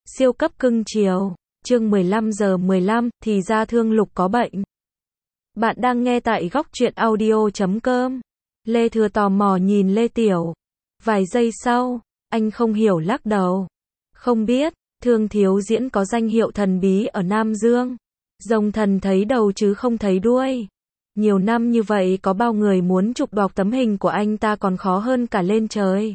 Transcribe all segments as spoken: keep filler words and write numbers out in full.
Siêu cấp cưng chiều. Chương mười lăm giờ mười lăm, thì ra Thương Lục có bệnh. Bạn đang nghe tại góc truyện audio chấm com. Lê Thừa tò mò nhìn Lê Tiểu. Vài giây sau, anh không hiểu lắc đầu. Không biết, Thương Thiếu Diễn có danh hiệu thần bí ở Nam Dương. Rồng thần thấy đầu chứ không thấy đuôi. Nhiều năm như vậy có bao người muốn chụp đọc tấm hình của anh ta còn khó hơn cả lên trời.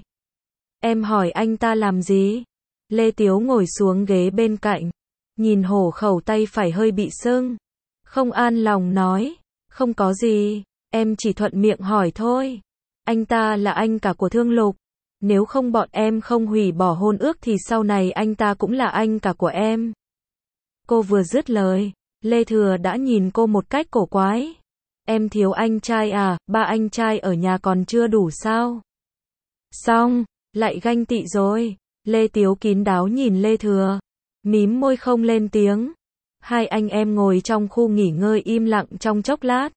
Em hỏi anh ta làm gì? Lê Tiếu ngồi xuống ghế bên cạnh, nhìn hổ khẩu tay phải hơi bị sưng. Không an lòng nói, không có gì, em chỉ thuận miệng hỏi thôi. Anh ta là anh cả của Thương Lục. Nếu không bọn em không hủy bỏ hôn ước thì sau này anh ta cũng là anh cả của em. Cô vừa dứt lời, Lê Thừa đã nhìn cô một cách cổ quái. Em thiếu anh trai à, ba anh trai ở nhà còn chưa đủ sao? Xong, lại ganh tị rồi. Lê Tiếu kín đáo nhìn Lê Thừa, mím môi không lên tiếng. Hai anh em ngồi trong khu nghỉ ngơi im lặng trong chốc lát.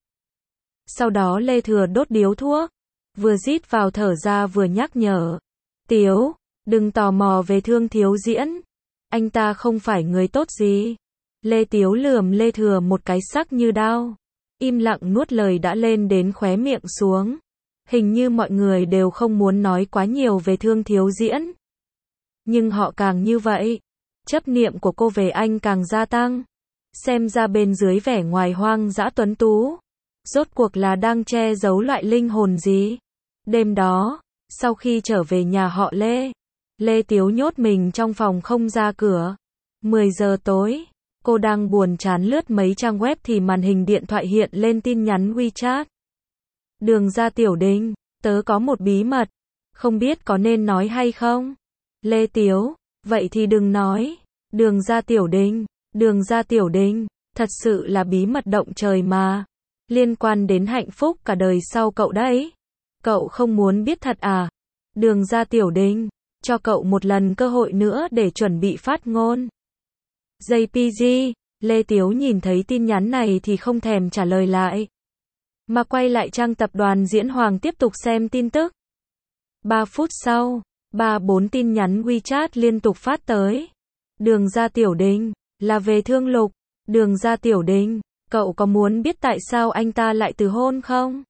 Sau đó Lê Thừa đốt điếu thuốc, vừa rít vào thở ra vừa nhắc nhở. Tiếu, đừng tò mò về Thương Thiếu Diễn. Anh ta không phải người tốt gì. Lê Tiếu lườm Lê Thừa một cái sắc như đao. Im lặng nuốt lời đã lên đến khóe miệng xuống. Hình như mọi người đều không muốn nói quá nhiều về Thương Thiếu Diễn. Nhưng họ càng như vậy, chấp niệm của cô về anh càng gia tăng. Xem ra bên dưới vẻ ngoài hoang dã tuấn tú, rốt cuộc là đang che giấu loại linh hồn gì. Đêm đó, sau khi trở về nhà họ Lê, Lê Tiếu nhốt mình trong phòng không ra cửa. mười giờ tối, cô đang buồn chán lướt mấy trang web thì màn hình điện thoại hiện lên tin nhắn WeChat. Đường Gia Tiểu Đình, tớ có một bí mật, không biết có nên nói hay không? Lê Tiếu, vậy thì đừng nói. Đường Gia Tiểu Đình, Đường Gia Tiểu Đình, thật sự là bí mật động trời mà. Liên quan đến hạnh phúc cả đời sau cậu đấy. Cậu không muốn biết thật à? Đường Gia Tiểu Đình, cho cậu một lần cơ hội nữa để chuẩn bị phát ngôn. gi pê giê, Lê Tiếu nhìn thấy tin nhắn này thì không thèm trả lời lại, mà quay lại trang tập đoàn Diễn Hoàng tiếp tục xem tin tức. Ba phút sau, ba bốn tin nhắn WeChat liên tục phát tới. Đường Gia Tiểu Đình, là về Thương Lục. Đường Gia Tiểu Đình, cậu có muốn biết tại sao anh ta lại từ hôn không?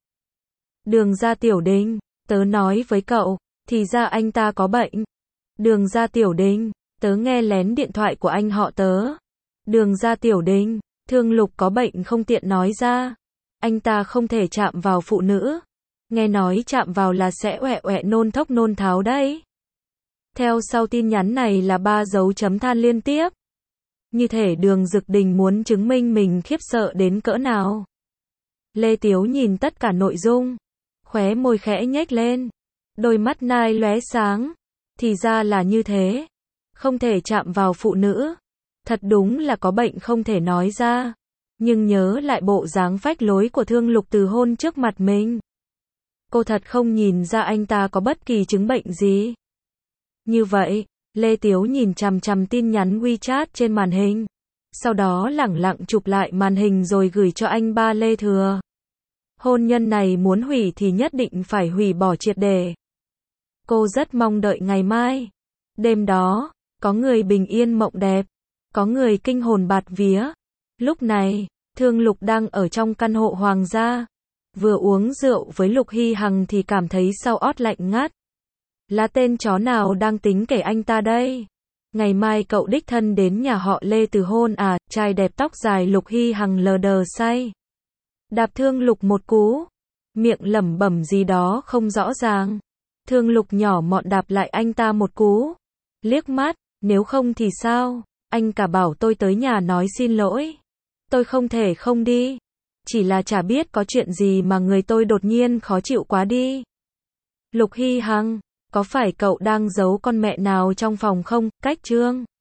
Đường Gia Tiểu Đình, tớ nói với cậu, thì ra anh ta có bệnh. Đường Gia Tiểu Đình, tớ nghe lén điện thoại của anh họ tớ. Đường Gia Tiểu Đình, Thương Lục có bệnh không tiện nói ra. Anh ta không thể chạm vào phụ nữ. Nghe nói chạm vào là sẽ oẹ oẹ nôn thốc nôn tháo đấy. Theo sau tin nhắn này là ba dấu chấm than liên tiếp. Như thể Đường Dực Đình muốn chứng minh mình khiếp sợ đến cỡ nào. Lê Tiếu nhìn tất cả nội dung, khóe môi khẽ nhếch lên, đôi mắt nai lóe sáng. Thì ra là như thế. Không thể chạm vào phụ nữ. Thật đúng là có bệnh không thể nói ra. Nhưng nhớ lại bộ dáng phách lối của Thương Lục từ hôn trước mặt mình, cô thật không nhìn ra anh ta có bất kỳ chứng bệnh gì. Như vậy, Lê Tiếu nhìn chằm chằm tin nhắn WeChat trên màn hình. Sau đó lẳng lặng chụp lại màn hình rồi gửi cho anh ba Lê Thừa. Hôn nhân này muốn hủy thì nhất định phải hủy bỏ triệt để. Cô rất mong đợi ngày mai. Đêm đó, có người bình yên mộng đẹp, có người kinh hồn bạt vía. Lúc này, Thương Lục đang ở trong căn hộ hoàng gia. Vừa uống rượu với Lục Hy Hằng thì cảm thấy sau ót lạnh ngắt. Là tên chó nào đang tính kể anh ta đây? Ngày mai cậu đích thân đến nhà họ Lê từ hôn à? Trai đẹp tóc dài Lục Hy Hằng lờ đờ say. Đạp Thương Lục một cú. Miệng lẩm bẩm gì đó không rõ ràng. Thương Lục nhỏ mọn đạp lại anh ta một cú. Liếc mắt, nếu không thì sao? Anh cả bảo tôi tới nhà nói xin lỗi. Tôi không thể không đi. Chỉ là chả biết có chuyện gì mà người tôi đột nhiên khó chịu quá đi. Lục Hy Hằng, có phải cậu đang giấu con mẹ nào trong phòng không? Cách Trương